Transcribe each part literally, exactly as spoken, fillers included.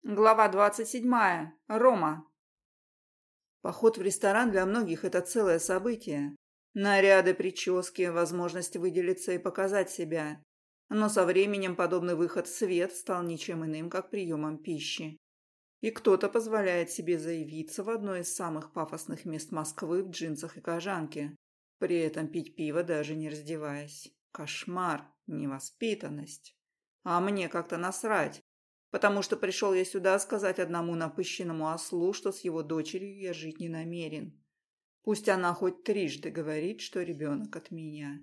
Глава двадцать седьмая. Рома. Поход в ресторан для многих – это целое событие. Наряды, прически, возможность выделиться и показать себя. Но со временем подобный выход в свет стал ничем иным, как приемом пищи. И кто-то позволяет себе заявиться в одно из самых пафосных мест Москвы в джинсах и кожанке. При этом пить пиво, даже не раздеваясь. Кошмар, невоспитанность. А мне как-то насрать. Потому что пришел я сюда сказать одному напыщенному ослу, что с его дочерью я жить не намерен. Пусть она хоть трижды говорит, что ребенок от меня.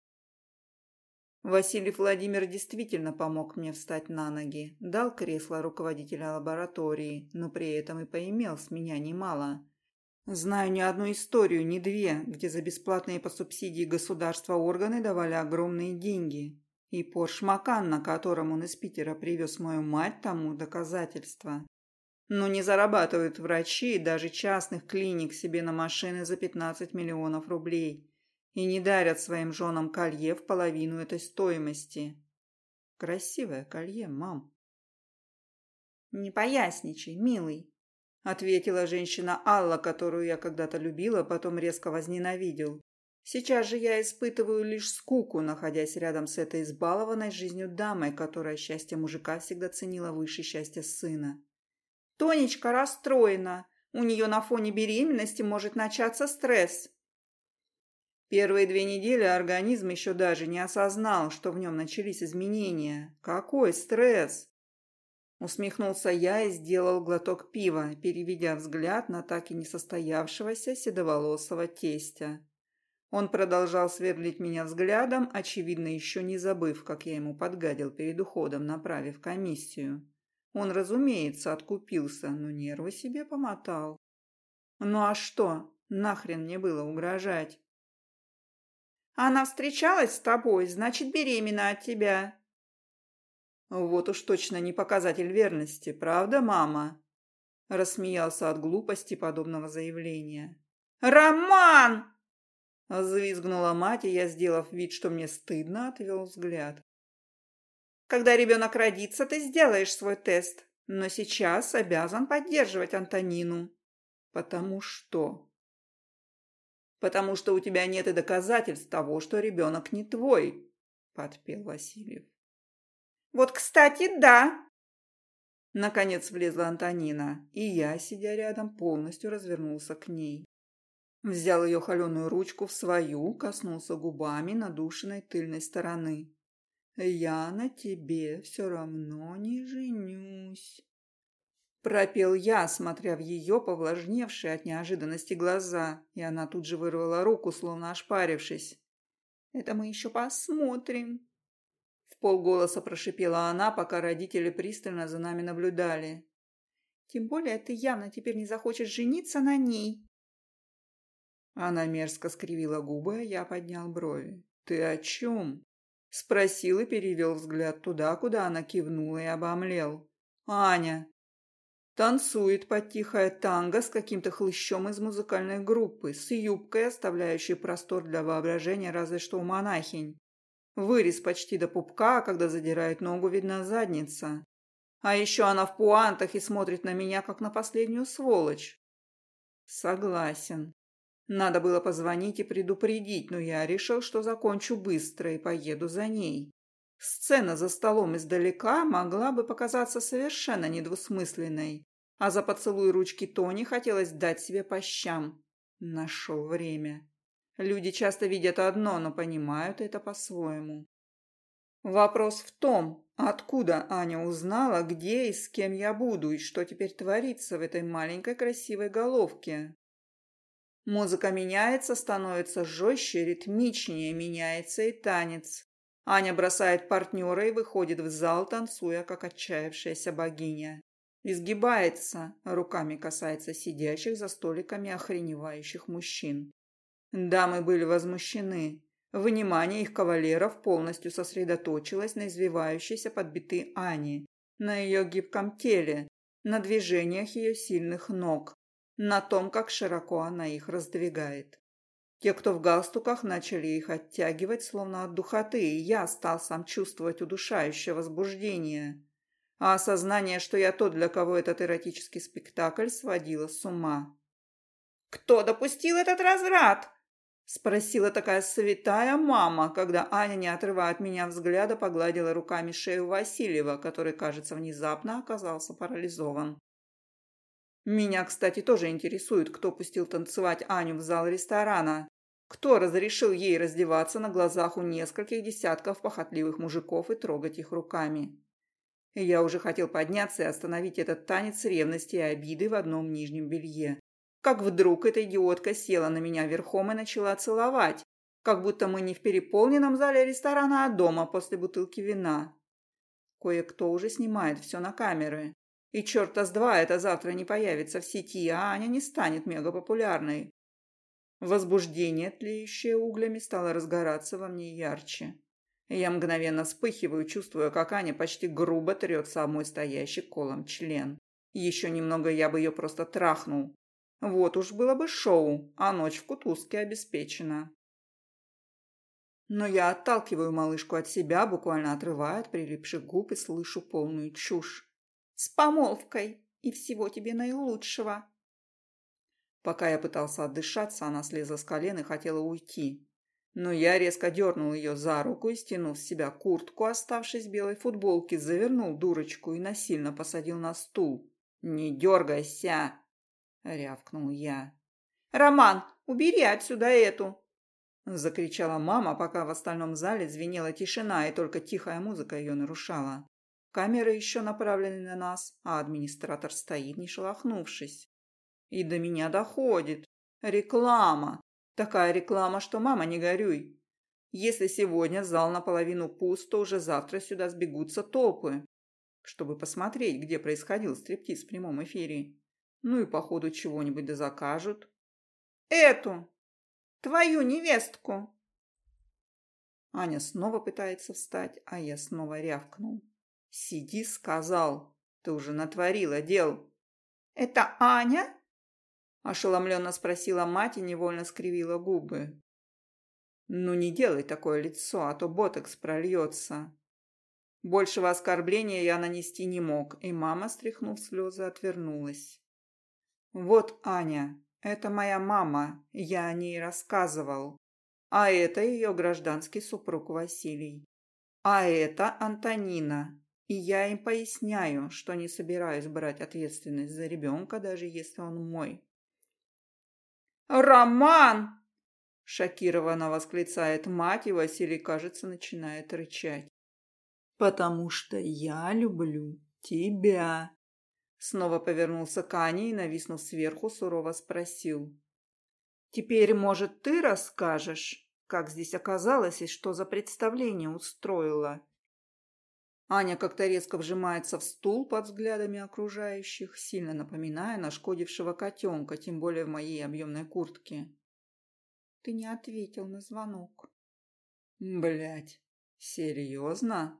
Василий Владимир действительно помог мне встать на ноги, дал кресло руководителя лаборатории, но при этом и поимел с меня немало. Знаю не одну историю, не две, где за бесплатные по субсидии государства органы давали огромные деньги. И Порш Макан, на котором он из Питера привез мою мать, тому доказательство. Но не зарабатывают врачи даже частных клиник себе на машины за пятнадцать миллионов рублей и не дарят своим женам колье в половину этой стоимости. Красивое колье, мам. «Не поясничай, милый», — ответила женщина Алла, которую я когда-то любила, потом резко возненавидел. Сейчас же я испытываю лишь скуку, находясь рядом с этой избалованной жизнью дамой, которая счастье мужика всегда ценила выше счастья сына. Тонечка расстроена. У нее на фоне беременности может начаться стресс. Первые две недели организм еще даже не осознал, что в нем начались изменения. Какой стресс? Усмехнулся я и сделал глоток пива, переведя взгляд на так и не состоявшегося седоволосого тестя. Он продолжал сверлить меня взглядом, очевидно, еще не забыв, как я ему подгадил перед уходом, направив комиссию. Он, разумеется, откупился, но нервы себе помотал. Ну а что? Нахрен мне было угрожать? Она встречалась с тобой, значит, беременна от тебя. Вот уж точно не показатель верности, правда, мама? Рассмеялся от глупости подобного заявления. Роман! Взвизгнула мать, и я, сделав вид, что мне стыдно, отвел взгляд. Когда ребенок родится, ты сделаешь свой тест, но сейчас обязан поддерживать Антонину. Потому что... Потому что у тебя нет и доказательств того, что ребенок не твой, подпел Васильев. Вот, кстати, да. Наконец влезла Антонина, и я, сидя рядом, полностью развернулся к ней. Взял ее холеную ручку в свою, коснулся губами надушенной тыльной стороны. «Я на тебе все равно не женюсь», — пропел я, смотря в ее повлажневшие от неожиданности глаза, и она тут же вырвала руку, словно ошпарившись. «Это мы еще посмотрим», — в полголоса прошипела она, пока родители пристально за нами наблюдали. «Тем более ты явно теперь не захочешь жениться на ней». Она мерзко скривила губы, а я поднял брови. «Ты о чем?» Спросил и перевел взгляд туда, куда она кивнула и обомлел. «Аня!» Танцует под тихое танго с каким-то хлыщом из музыкальной группы, с юбкой, оставляющей простор для воображения разве что у монахинь. Вырез почти до пупка, а когда задирает ногу, видна задница. А еще она в пуантах и смотрит на меня, как на последнюю сволочь. Согласен. Надо было позвонить и предупредить, но я решил, что закончу быстро и поеду за ней. Сцена за столом издалека могла бы показаться совершенно недвусмысленной, а за поцелуй ручки Тони хотелось дать себе по щам. Нашел время. Люди часто видят одно, но понимают это по-своему. Вопрос в том, откуда Аня узнала, где и с кем я буду, и что теперь творится в этой маленькой красивой головке. Музыка меняется, становится жестче, ритмичнее, меняется и танец. Аня бросает партнера и выходит в зал, танцуя, как отчаявшаяся богиня. Изгибается, руками касается сидящих за столиками охреневающих мужчин. Дамы были возмущены. Внимание их кавалеров полностью сосредоточилось на извивающейся подбитой Ане, на ее гибком теле, на движениях ее сильных ног, на том, как широко она их раздвигает. Те, кто в галстуках, начали их оттягивать, словно от духоты, и я стал сам чувствовать удушающее возбуждение. а осознание, что я тот, для кого этот эротический спектакль, сводило с ума. «Кто допустил этот разврат?» – спросила такая святая мама, когда Аня, не отрывая от меня взгляда, погладила руками шею Васильева, который, кажется, внезапно оказался парализован. Меня, кстати, тоже интересует, кто пустил танцевать Аню в зал ресторана. Кто разрешил ей раздеваться на глазах у нескольких десятков похотливых мужиков и трогать их руками. Я уже хотел подняться и остановить этот танец ревности и обиды в одном нижнем белье. Как вдруг эта идиотка села на меня верхом и начала целовать, как будто мы не в переполненном зале ресторана, а дома после бутылки вина. Кое-кто уже снимает все на камеры. И черта с два это завтра не появится в сети, а Аня не станет мегапопулярной. Возбуждение, тлеющее углями, стало разгораться во мне ярче. Я мгновенно вспыхиваю, чувствуя, как Аня почти грубо трется об мой стоящий колом член. Еще немного я бы ее просто трахнул. Вот уж было бы шоу, а ночь в кутузке обеспечена. Но я отталкиваю малышку от себя, буквально отрывая от прилипших губ, и слышу полную чушь. «С помолвкой! И всего тебе наилучшего!» Пока я пытался отдышаться, она слезла с колен и хотела уйти. Но я резко дернул ее за руку и, стянув с себя куртку, оставшись в белой футболке, завернул дурочку и насильно посадил на стул. «Не дергайся!» — рявкнул я. «Роман, убери отсюда эту!» — закричала мама, пока в остальном зале звенела тишина, и только тихая музыка ее нарушала. Камеры еще направлены на нас, а администратор стоит, не шелохнувшись. И до меня доходит. Реклама. Такая реклама, что мама, не горюй. Если сегодня зал наполовину пуст, то уже завтра сюда сбегутся толпы, чтобы посмотреть, где происходил стриптиз в прямом эфире. Ну и по ходу чего-нибудь да закажут. «Эту! Твою невестку!» Аня снова пытается встать, а я снова рявкнул. «Сиди, сказал. Ты уже натворила дел». «Это Аня?» Ошеломленно спросила мать и невольно скривила губы. «Ну не делай такое лицо, а то ботокс прольется». Большего оскорбления я нанести не мог, и мама, стряхнув слезы, отвернулась. «Вот Аня, это моя мама, я о ней рассказывал. А это ее гражданский супруг Василий. А это Антонина. И я им поясняю, что не собираюсь брать ответственность за ребенка, даже если он мой». «Роман!» – шокированно восклицает мать, и Василий, кажется, начинает рычать. «Потому что я люблю тебя». Снова повернулся к Ане и, нависнув сверху, сурово спросил. «Теперь, может, ты расскажешь, как здесь оказалось и что за представление устроила?» Аня как-то резко вжимается в стул под взглядами окружающих, сильно напоминая нашкодившего котенка, тем более в моей объемной куртке. «Ты не ответил на звонок». «Блядь, серьезно?»